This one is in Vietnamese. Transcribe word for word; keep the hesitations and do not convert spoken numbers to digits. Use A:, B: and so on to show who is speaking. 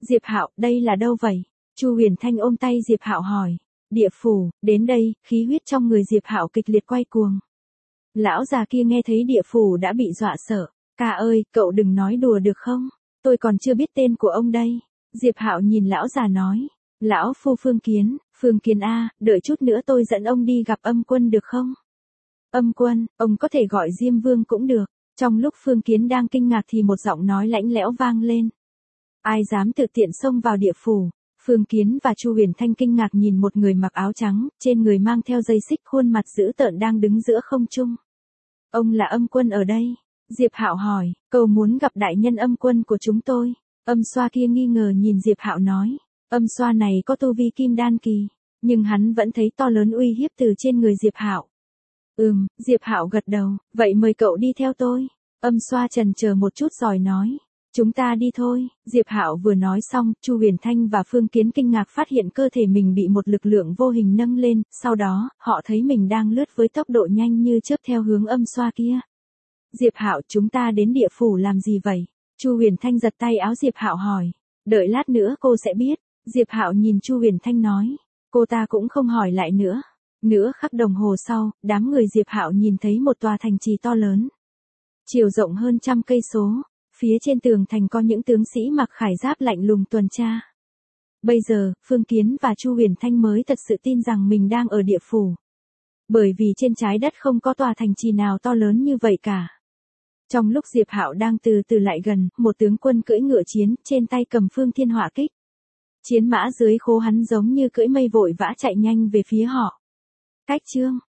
A: Diệp Hạo, đây là đâu vậy? Chu Huyền Thanh ôm tay Diệp Hạo hỏi. Địa phủ, đến đây, khí huyết trong người Diệp Hạo kịch liệt quay cuồng. Lão già kia nghe thấy địa phủ đã bị dọa sợ. Ca ơi, cậu đừng nói đùa được không? Tôi còn chưa biết tên của ông đây. Diệp Hạo nhìn lão già nói. Lão phu Phương Kiến, Phương Kiến a, đợi chút nữa tôi dẫn ông đi gặp Âm Quân được không? Âm Quân, ông có thể gọi Diêm Vương cũng được. Trong lúc Phương Kiến đang kinh ngạc thì một giọng nói lạnh lẽo vang lên. Ai dám tự tiện xông vào địa phủ? Phương Kiến và Chu Huyền Thanh kinh ngạc nhìn một người mặc áo trắng, trên người mang theo dây xích, khuôn mặt dữ tợn đang đứng giữa không trung. Ông là Âm Quân ở đây? Diệp Hạo hỏi, cầu muốn gặp đại nhân Âm Quân của chúng tôi. Âm Xoa kia nghi ngờ nhìn Diệp Hạo nói, Âm Xoa này có tu vi kim đan kỳ, nhưng hắn vẫn thấy to lớn uy hiếp từ trên người Diệp Hạo. Ừm, Diệp Hạo gật đầu, vậy mời cậu đi theo tôi. Âm Xoa chần chờ một chút rồi nói, chúng ta đi thôi. Diệp Hạo vừa nói xong, Chu Huyền Thanh và Phương Kiến kinh ngạc phát hiện cơ thể mình bị một lực lượng vô hình nâng lên, sau đó, họ thấy mình đang lướt với tốc độ nhanh như chớp theo hướng Âm Xoa kia. Diệp Hạo, chúng ta đến địa phủ làm gì vậy? Chu Huyền Thanh giật tay áo Diệp Hạo hỏi. Đợi lát nữa cô sẽ biết. Diệp Hạo nhìn Chu Huyền Thanh nói. Cô ta cũng không hỏi lại nữa. Nửa khắc đồng hồ sau, đám người Diệp Hạo nhìn thấy một tòa thành trì to lớn. Chiều rộng hơn trăm cây số. Phía trên tường thành có những tướng sĩ mặc khải giáp lạnh lùng tuần tra. Bây giờ, Phương Kiến và Chu Huyền Thanh mới thật sự tin rằng mình đang ở địa phủ. Bởi vì trên trái đất không có tòa thành trì nào to lớn như vậy cả. Trong lúc Diệp Hạo đang từ từ lại gần, một tướng quân cưỡi ngựa chiến, trên tay cầm phương thiên hỏa kích. Chiến mã dưới khố hắn giống như cưỡi mây vội vã chạy nhanh về phía họ. Cách chương